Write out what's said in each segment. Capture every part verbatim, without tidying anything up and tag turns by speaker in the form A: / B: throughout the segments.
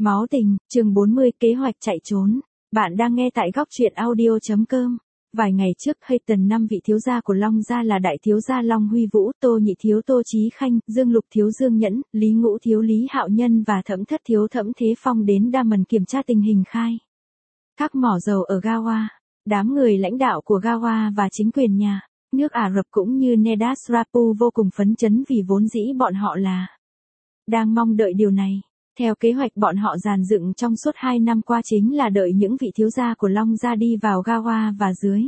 A: Máu tình, chương bốn mươi, kế hoạch chạy trốn. Bạn đang nghe tại góc truyện audio.com. Vài ngày trước, Hayton năm vị thiếu gia của Long gia là đại thiếu gia Long Huy Vũ, Tô Nhị thiếu Tô Chí Khanh, Dương Lục thiếu Dương Nhẫn, Lý Ngũ thiếu Lý Hạo Nhân và Thẩm Thất thiếu Thẩm Thế Phong đến Daman kiểm tra tình hình khai thác mỏ dầu ở Gawa. Đám người lãnh đạo của Gawa và chính quyền nhà nước Ả Rập cũng như Nedas Rapu vô cùng phấn chấn vì vốn dĩ bọn họ là đang mong đợi điều này. Theo kế hoạch bọn họ dàn dựng trong suốt hai năm qua chính là đợi những vị thiếu gia của Long gia đi vào Gawa và dưới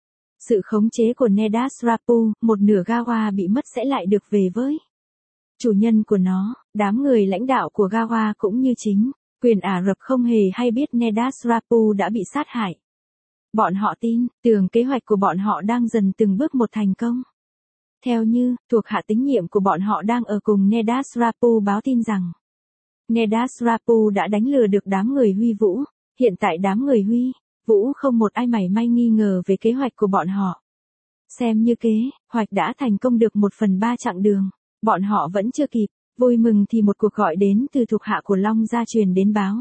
A: sự khống chế của Nedas Rapu, một nửa Gawa bị mất sẽ lại được về với chủ nhân của nó. Đám người lãnh đạo của Gawa cũng như chính quyền Ả Rập không hề hay biết Nedas Rapu đã bị sát hại. Bọn họ tin tưởng kế hoạch của bọn họ đang dần từng bước một thành công. Theo như thuộc hạ tín nhiệm của bọn họ đang ở cùng Nedas Rapu báo tin rằng Nedas Rapu đã đánh lừa được đám người Huy Vũ. Hiện tại đám người Huy Vũ không một ai mảy may nghi ngờ về kế hoạch của bọn họ. Xem như kế hoạch đã thành công được một phần ba chặng đường, bọn họ vẫn chưa kịp vui mừng thì một cuộc gọi đến từ thuộc hạ của Long gia truyền đến báo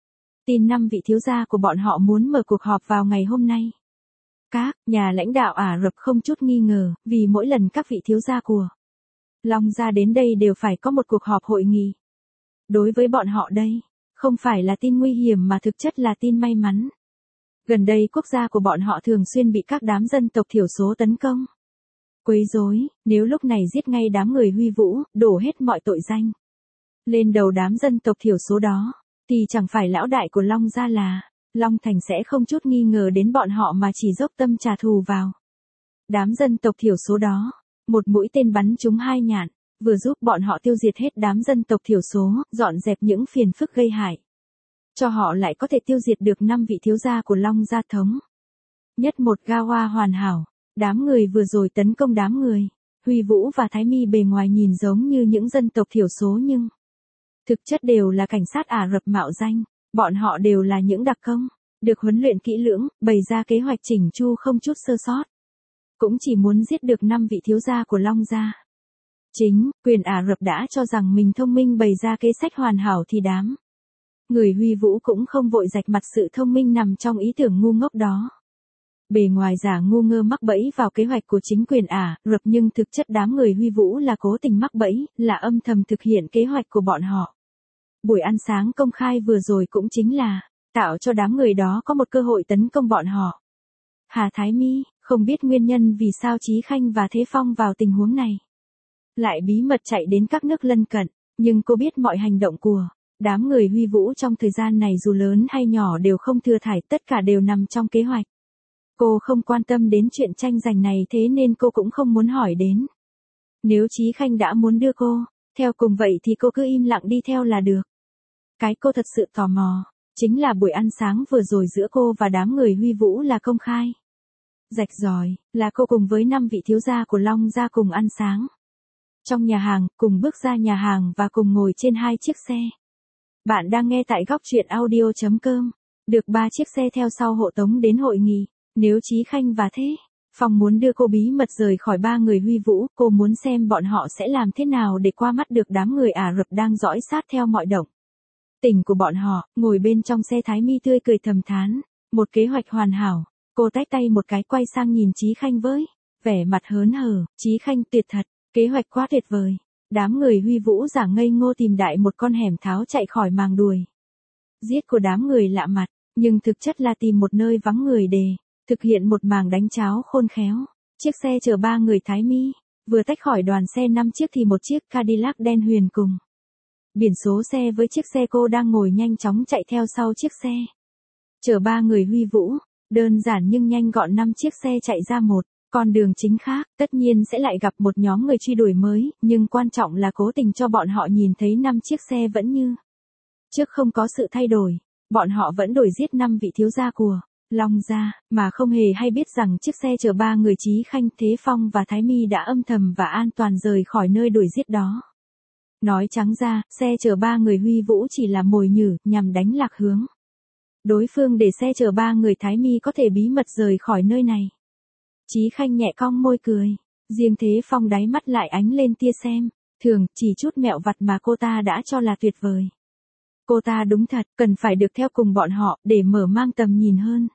A: tin năm vị thiếu gia của bọn họ muốn mở cuộc họp vào ngày hôm nay. Các nhà lãnh đạo Ả Rập không chút nghi ngờ, vì mỗi lần các vị thiếu gia của Long gia đến đây đều phải có một cuộc họp hội nghị. Đối với bọn họ đây, không phải là tin nguy hiểm mà thực chất là tin may mắn. Gần đây quốc gia của bọn họ thường xuyên bị các đám dân tộc thiểu số tấn công, quấy rối, nếu lúc này giết ngay đám người Huy Vũ, đổ hết mọi tội danh lên đầu đám dân tộc thiểu số đó, thì chẳng phải lão đại của Long gia là Long Thành sẽ không chút nghi ngờ đến bọn họ mà chỉ dốc tâm trả thù vào đám dân tộc thiểu số đó. Một mũi tên bắn trúng hai nhạn, vừa giúp bọn họ tiêu diệt hết đám dân tộc thiểu số, dọn dẹp những phiền phức gây hại cho họ, lại có thể tiêu diệt được năm vị thiếu gia của Long gia thống nhất một Gawa hoàn hảo. Đám người vừa rồi tấn công đám người Huy Vũ và Thái Mi bề ngoài nhìn giống như những dân tộc thiểu số nhưng thực chất đều là cảnh sát Ả Rập mạo danh. Bọn họ đều là những đặc công được huấn luyện kỹ lưỡng, bày ra kế hoạch chỉnh chu không chút sơ sót, cũng chỉ muốn giết được năm vị thiếu gia của Long gia. Chính quyền Ả Rập đã cho rằng mình thông minh bày ra kế sách hoàn hảo thì đám người Huy Vũ cũng không vội rạch mặt sự thông minh nằm trong ý tưởng ngu ngốc đó. Bề ngoài giả ngu ngơ mắc bẫy vào kế hoạch của chính quyền Ả Rập nhưng thực chất đám người Huy Vũ là cố tình mắc bẫy, là âm thầm thực hiện kế hoạch của bọn họ. Buổi ăn sáng công khai vừa rồi cũng chính là tạo cho đám người đó có một cơ hội tấn công bọn họ. Hà Thái Mi không biết nguyên nhân vì sao Chí Khanh và Thế Phong vào tình huống này lại bí mật chạy đến các nước lân cận, nhưng cô biết mọi hành động của đám người Huy Vũ trong thời gian này dù lớn hay nhỏ đều không thừa thải, tất cả đều nằm trong kế hoạch. Cô không quan tâm đến chuyện tranh giành này, thế nên cô cũng không muốn hỏi đến. Nếu Chí Khanh đã muốn đưa cô theo cùng vậy thì cô cứ im lặng đi theo là được. Cái cô thật sự tò mò chính là buổi ăn sáng vừa rồi giữa cô và đám người Huy Vũ là công khai rạch ròi, là cô cùng với năm vị thiếu gia của Long gia cùng ăn sáng trong nhà hàng, cùng bước ra nhà hàng và cùng ngồi trên hai chiếc xe. Bạn đang nghe tại góc truyện audio.com. Được ba chiếc xe theo sau hộ tống đến hội nghị. Nếu Chí Khanh và Thế Phong muốn đưa cô bí mật rời khỏi ba người Huy Vũ, cô muốn xem bọn họ sẽ làm thế nào để qua mắt được đám người Ả Rập đang dõi sát theo mọi động tình của bọn họ. Ngồi bên trong xe, Thái Mi tươi cười thầm thán, một kế hoạch hoàn hảo. Cô tách tay một cái quay sang nhìn Chí Khanh với vẻ mặt hớn hở. Chí Khanh, tuyệt thật, kế hoạch quá tuyệt vời. Đám người Huy Vũ giả ngây ngô tìm đại một con hẻm tháo chạy khỏi màng đuổi giết của đám người lạ mặt, nhưng thực chất là tìm một nơi vắng người để thực hiện một màn đánh cháo khôn khéo. Chiếc xe chở ba người Thái Mi vừa tách khỏi đoàn xe năm chiếc thì một chiếc Cadillac đen huyền cùng biển số xe với chiếc xe cô đang ngồi nhanh chóng chạy theo sau chiếc xe chở ba người Huy Vũ. Đơn giản nhưng nhanh gọn, năm chiếc xe chạy ra một con đường chính khác. Tất nhiên sẽ lại gặp một nhóm người truy đuổi mới, nhưng quan trọng là cố tình cho bọn họ nhìn thấy năm chiếc xe vẫn như trước, không có sự thay đổi. Bọn họ vẫn đuổi giết năm vị thiếu gia của Long gia, mà không hề hay biết rằng chiếc xe chở ba người Chí Khanh, Thế Phong và Thái Mi đã âm thầm và an toàn rời khỏi nơi đuổi giết đó. Nói trắng ra, xe chở ba người Huy Vũ chỉ là mồi nhử nhằm đánh lạc hướng đối phương để xe chở ba người Thái Mi có thể bí mật rời khỏi nơi này. Chí Khanh nhẹ cong môi cười, riêng Thế Phong đáy mắt lại ánh lên tia xem thường, chỉ chút mẹo vặt mà cô ta đã cho là tuyệt vời. Cô ta đúng thật, cần phải được theo cùng bọn họ, để mở mang tầm nhìn hơn.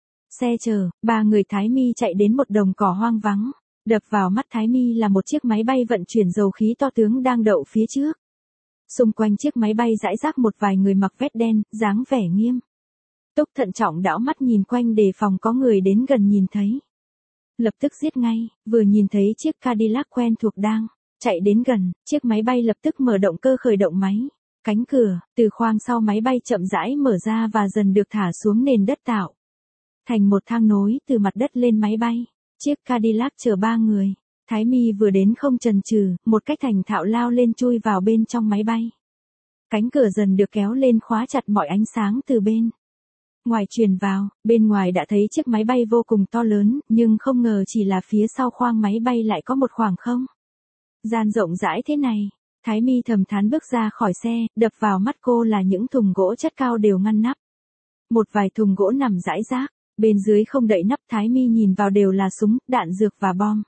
A: Xe chờ, ba người Thái Mi chạy đến một đồng cỏ hoang vắng. Đập vào mắt Thái Mi là một chiếc máy bay vận chuyển dầu khí to tướng đang đậu phía trước. Xung quanh chiếc máy bay rải rác một vài người mặc vest đen, dáng vẻ nghiêm túc thận trọng đảo mắt nhìn quanh đề phòng có người đến gần nhìn thấy. Lập tức giết ngay, vừa nhìn thấy chiếc Cadillac quen thuộc đang chạy đến gần, chiếc máy bay lập tức mở động cơ khởi động máy. Cánh cửa, từ khoang sau máy bay chậm rãi mở ra và dần được thả xuống nền đất tạo thành một thang nối từ mặt đất lên máy bay. Chiếc Cadillac chở ba người. Thái Mi vừa đến không chần chừ, một cách thành thạo lao lên chui vào bên trong máy bay. Cánh cửa dần được kéo lên khóa chặt mọi ánh sáng từ bên ngoài truyền vào, bên ngoài đã thấy chiếc máy bay vô cùng to lớn, nhưng không ngờ chỉ là phía sau khoang máy bay lại có một khoảng không gian rộng rãi thế này. Thái Mi thầm thán bước ra khỏi xe, đập vào mắt cô là những thùng gỗ chất cao đều ngăn nắp. Một vài thùng gỗ nằm rải rác, bên dưới không đậy nắp. Thái Mi nhìn vào đều là súng, đạn dược và bom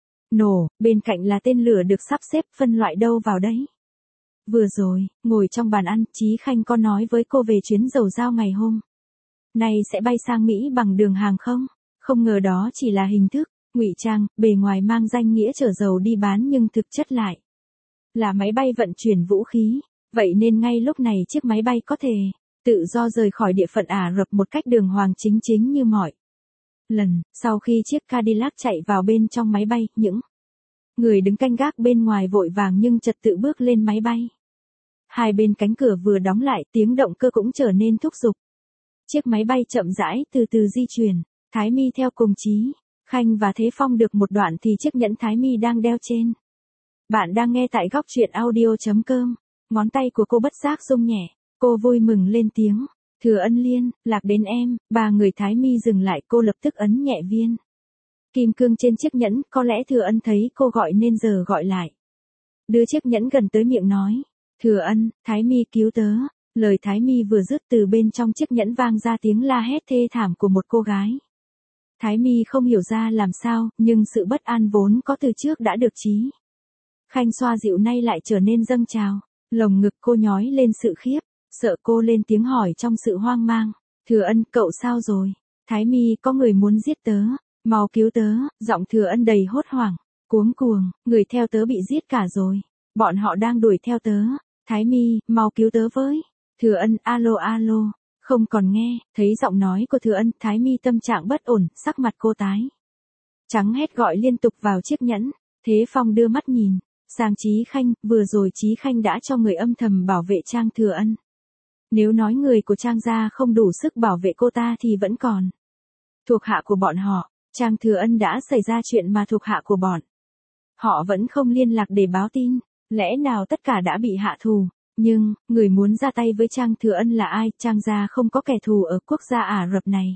A: nổ, bên cạnh là tên lửa được sắp xếp phân loại đâu vào đấy. Vừa rồi, ngồi trong bàn ăn, Chí Khanh có nói với cô về chuyến dầu dao ngày hôm nay sẽ bay sang Mỹ bằng đường hàng không. Không ngờ đó chỉ là hình thức, ngụy trang, bề ngoài mang danh nghĩa chở dầu đi bán nhưng thực chất lại là máy bay vận chuyển vũ khí. Vậy nên ngay lúc này chiếc máy bay có thể tự do rời khỏi địa phận Ả Rập một cách đường hoàng chính chính như mọi lần. Sau khi chiếc Cadillac chạy vào bên trong máy bay, những người đứng canh gác bên ngoài vội vàng nhưng trật tự bước lên máy bay. Hai bên cánh cửa vừa đóng lại, tiếng động cơ cũng trở nên thúc giục. Chiếc máy bay chậm rãi từ từ di chuyển. Thái Mi theo cùng Chí Khanh và Thế Phong được một đoạn thì chiếc nhẫn Thái Mi đang đeo trên. Bạn đang nghe tại góc truyện audio.com. Ngón tay của cô bất giác rung nhẹ. Cô vui mừng lên tiếng. Thừa Ân Liên, lạc đến em. Ba người Thái Mi dừng lại, cô lập tức ấn nhẹ viên kim cương trên chiếc nhẫn. Có lẽ Thừa Ân thấy cô gọi nên giờ gọi lại. Đưa chiếc nhẫn gần tới miệng nói. Thừa Ân, Thái Mi cứu tớ. Lời Thái Mi vừa dứt từ bên trong chiếc nhẫn vang ra tiếng la hét thê thảm của một cô gái. Thái Mi không hiểu ra làm sao, nhưng sự bất an vốn có từ trước đã được Chí Khanh xoa dịu nay lại trở nên dâng trào. Lồng ngực cô nhói lên sự khiếp sợ. Cô lên tiếng hỏi trong sự hoang mang. Thừa Ân, cậu sao rồi? Thái Mi, có người muốn giết tớ. Mau cứu tớ. Giọng Thừa Ân đầy hốt hoảng, cuống cuồng. Người theo tớ bị giết cả rồi. Bọn họ đang đuổi theo tớ. Thái Mi, mau cứu tớ với. Thừa Ân, alo alo. Không còn nghe. Thấy giọng nói của Thừa Ân, Thái Mi tâm trạng bất ổn, sắc mặt cô tái trắng hét gọi liên tục vào chiếc nhẫn. Thế Phong đưa mắt nhìn sang Chí Khanh. Vừa rồi Chí Khanh đã cho người âm thầm bảo vệ Trang Thừa Ân. Nếu nói người của Trang gia không đủ sức bảo vệ cô ta thì vẫn còn thuộc hạ của bọn họ. Trang Thừa Ân đã xảy ra chuyện mà thuộc hạ của bọn họ vẫn không liên lạc để báo tin. Lẽ nào tất cả đã bị hạ thù? Nhưng, người muốn ra tay với Trang Thừa Ân là ai? Trang gia không có kẻ thù ở quốc gia Ả Rập này.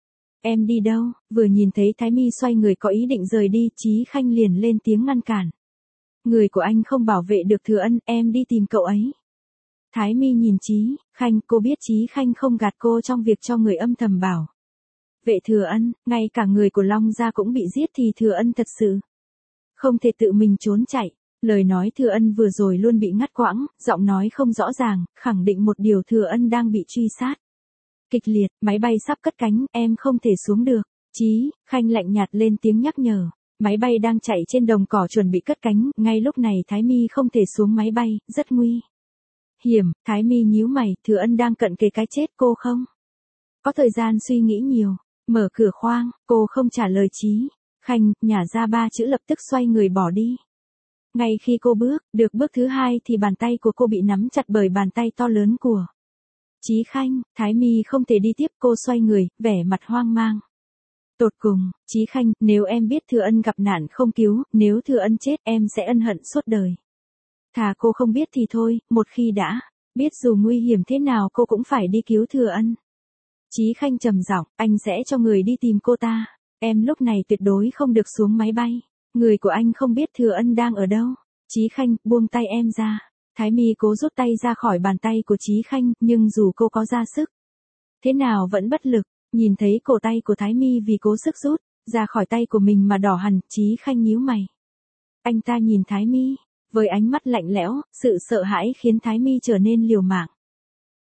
A: Em đi đâu? Vừa nhìn thấy Thái Mi xoay người có ý định rời đi, Chí Khanh liền lên tiếng ngăn cản. Người của anh không bảo vệ được Thừa Ân, em đi tìm cậu ấy. Thái Mi nhìn Chí Khanh, cô biết Chí Khanh không gạt cô trong việc cho người âm thầm bảo vệ Thừa Ân. Ngay cả người của Long gia cũng bị giết thì Thừa Ân thật sự không thể tự mình trốn chạy. Lời nói Thừa Ân vừa rồi luôn bị ngắt quãng, giọng nói không rõ ràng, khẳng định một điều Thừa Ân đang bị truy sát kịch liệt. Máy bay sắp cất cánh, em không thể xuống được. Chí Khanh lạnh nhạt lên tiếng nhắc nhở. Máy bay đang chạy trên đồng cỏ chuẩn bị cất cánh. Ngay lúc này Thái Mi không thể xuống máy bay, rất nguy hiểm. Thái Mi nhíu mày. Thừa Ân đang cận kề cái chết, cô không có thời gian suy nghĩ nhiều. Mở cửa khoang, cô không trả lời Chí Khanh, nhả ra ba chữ lập tức xoay người bỏ đi. Ngay khi cô bước được bước thứ hai thì bàn tay của cô bị nắm chặt bởi bàn tay to lớn của Chí Khanh. Thái Mi không thể đi tiếp, cô xoay người, vẻ mặt hoang mang tột cùng. Chí Khanh, nếu em biết Thừa Ân gặp nạn không cứu, nếu Thừa Ân chết em sẽ ân hận suốt đời. Thà cô không biết thì thôi, một khi đã biết dù nguy hiểm thế nào cô cũng phải đi cứu Thừa Ân. Chí Khanh trầm giọng, anh sẽ cho người đi tìm cô ta. Em lúc này tuyệt đối không được xuống máy bay. Người của anh không biết Thừa Ân đang ở đâu. Chí Khanh, buông tay em ra. Thái Mi cố rút tay ra khỏi bàn tay của Chí Khanh, nhưng dù cô có ra sức thế nào vẫn bất lực. Nhìn thấy cổ tay của Thái Mi vì cố sức rút ra khỏi tay của mình mà đỏ hẳn, Chí Khanh nhíu mày. Anh ta nhìn Thái Mi với ánh mắt lạnh lẽo, sự sợ hãi khiến Thái Mi trở nên liều mạng.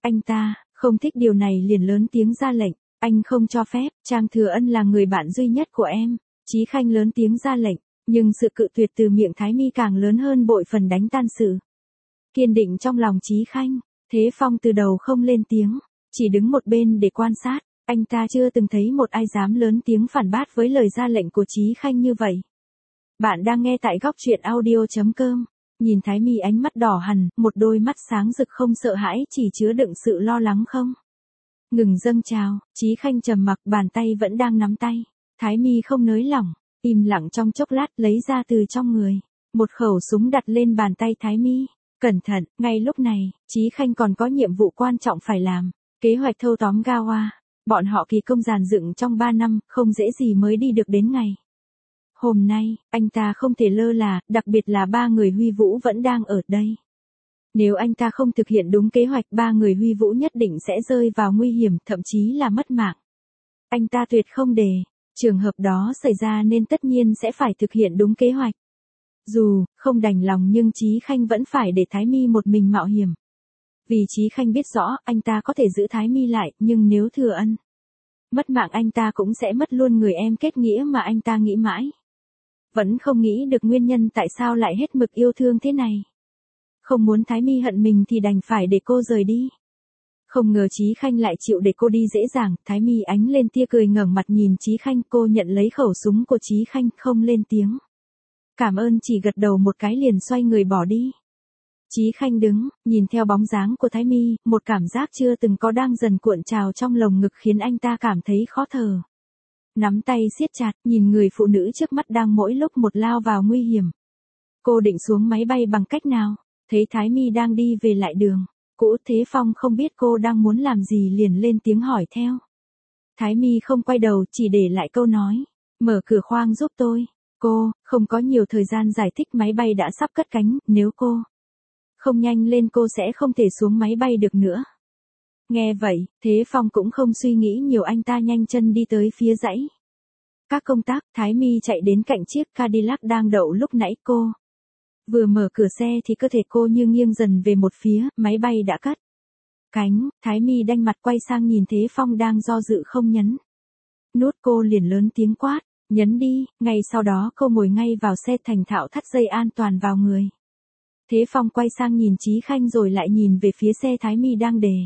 A: Anh ta, không thích điều này liền lớn tiếng ra lệnh, anh không cho phép, Trang Thừa Ân là người bạn duy nhất của em. Chí Khanh lớn tiếng ra lệnh, nhưng sự cự tuyệt từ miệng Thái Mi càng lớn hơn bội phần đánh tan sự kiên định trong lòng Chí Khanh. Thế Phong từ đầu không lên tiếng, chỉ đứng một bên để quan sát, anh ta chưa từng thấy một ai dám lớn tiếng phản bác với lời ra lệnh của Chí Khanh như vậy. Bạn đang nghe tại góc truyện audio.com. Nhìn Thái Mi ánh mắt đỏ hằn, một đôi mắt sáng rực không sợ hãi chỉ chứa đựng sự lo lắng không ngừng dâng trào, Chí Khanh trầm mặc, bàn tay vẫn đang nắm tay. Thái Mi không nới lỏng, im lặng trong chốc lát lấy ra từ trong người một khẩu súng đặt lên bàn tay Thái Mi. Cẩn thận, ngay lúc này, Chí Khanh còn có nhiệm vụ quan trọng phải làm. Kế hoạch thâu tóm Gawa. Bọn họ kỳ công dàn dựng trong ba năm, không dễ gì mới đi được đến ngày hôm nay, anh ta không thể lơ là, đặc biệt là ba người Huy Vũ vẫn đang ở đây. Nếu anh ta không thực hiện đúng kế hoạch, ba người Huy Vũ nhất định sẽ rơi vào nguy hiểm, thậm chí là mất mạng. Anh ta tuyệt không để trường hợp đó xảy ra nên tất nhiên sẽ phải thực hiện đúng kế hoạch. Dù không đành lòng nhưng Chí Khanh vẫn phải để Thái Mi một mình mạo hiểm. Vì Chí Khanh biết rõ anh ta có thể giữ Thái Mi lại, nhưng nếu Thừa Ân mất mạng anh ta cũng sẽ mất luôn người em kết nghĩa mà anh ta nghĩ mãi. Vẫn không nghĩ được nguyên nhân tại sao lại hết mực yêu thương thế này. Không muốn Thái Mi hận mình thì đành phải để cô rời đi. Không ngờ Chí Khanh lại chịu để cô đi dễ dàng. Thái Mi ánh lên tia cười ngẩng mặt nhìn Chí Khanh. Cô nhận lấy khẩu súng của Chí Khanh, không lên tiếng. Cảm ơn, chỉ gật đầu một cái liền xoay người bỏ đi. Chí Khanh đứng, nhìn theo bóng dáng của Thái Mi, một cảm giác chưa từng có đang dần cuộn trào trong lồng ngực khiến anh ta cảm thấy khó thở. Nắm tay siết chặt, nhìn người phụ nữ trước mắt đang mỗi lúc một lao vào nguy hiểm. Cô định xuống máy bay bằng cách nào? Thấy Thái Mi đang đi về lại đường cũ, Thế Phong không biết cô đang muốn làm gì liền lên tiếng hỏi theo. Thái Mi không quay đầu, chỉ để lại câu nói, mở cửa khoang giúp tôi. Cô không có nhiều thời gian giải thích, máy bay đã sắp cất cánh, nếu cô không nhanh lên cô sẽ không thể xuống máy bay được nữa. Nghe vậy, Thế Phong cũng không suy nghĩ nhiều, anh ta nhanh chân đi tới phía dãy các công tác. Thái Mi chạy đến cạnh chiếc Cadillac đang đậu lúc nãy. Cô vừa mở cửa xe thì cơ thể cô như nghiêng dần về một phía, máy bay đã cất cánh. Thái Mi đanh mặt quay sang nhìn Thế Phong đang do dự không nhấn nút, cô liền lớn tiếng quát, nhấn đi. Ngay sau đó cô ngồi ngay vào xe, thành thạo thắt dây an toàn vào người. Thế Phong quay sang nhìn Chí Khanh rồi lại nhìn về phía xe Thái Mi đang đề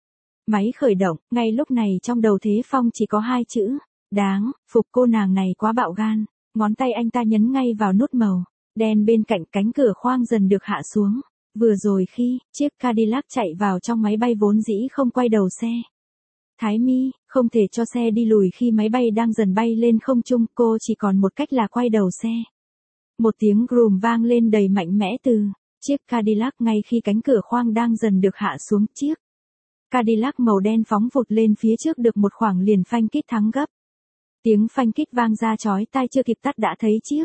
A: máy khởi động. Ngay lúc này trong đầu Thế Phong chỉ có hai chữ, đáng phục. Cô nàng này quá bạo gan. Ngón tay anh ta nhấn ngay vào nút màu đen bên cạnh, cánh cửa khoang dần được hạ xuống. Vừa rồi khi chiếc Cadillac chạy vào trong máy bay vốn dĩ không quay đầu xe. Thái Mi không thể cho xe đi lùi khi máy bay đang dần bay lên không trung, cô chỉ còn một cách là quay đầu xe. Một tiếng gùm vang lên đầy mạnh mẽ từ chiếc Cadillac ngay khi cánh cửa khoang đang dần được hạ xuống. Chiếc Cadillac màu đen phóng vụt lên phía trước được một khoảng liền phanh kít thắng gấp. Tiếng phanh kít vang ra chói tai, chưa kịp tắt đã thấy chiếc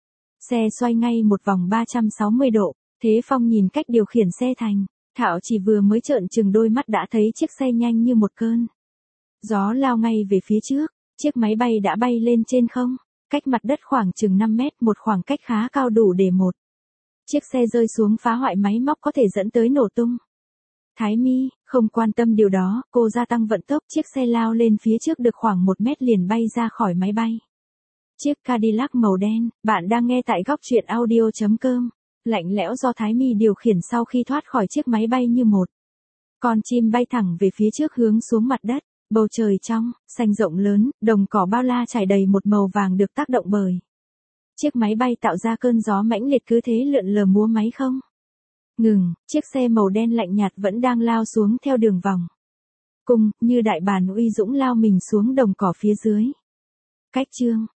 A: xe xoay ngay một vòng ba trăm sáu mươi độ. Thế Phong nhìn cách điều khiển xe thành thạo, chỉ vừa mới trợn trừng đôi mắt đã thấy chiếc xe nhanh như một cơn gió lao ngay về phía trước. Chiếc máy bay đã bay lên trên không, cách mặt đất khoảng chừng năm mét, một khoảng cách khá cao đủ để một chiếc xe rơi xuống phá hoại máy móc có thể dẫn tới nổ tung. Thái Mi không quan tâm điều đó, cô gia tăng vận tốc, chiếc xe lao lên phía trước được khoảng một mét liền bay ra khỏi máy bay. Chiếc Cadillac màu đen, bạn đang nghe tại góc truyện audio.com. Lạnh lẽo do Thái Mi điều khiển sau khi thoát khỏi chiếc máy bay như một con chim bay thẳng về phía trước hướng xuống mặt đất. Bầu trời trong xanh rộng lớn, đồng cỏ bao la trải đầy một màu vàng được tác động bởi chiếc máy bay tạo ra cơn gió mãnh liệt, cứ thế lượn lờ múa máy không ngừng. Chiếc xe màu đen lạnh nhạt vẫn đang lao xuống theo đường vòng cung, như đại bàng uy dũng lao mình xuống đồng cỏ phía dưới. Cách chương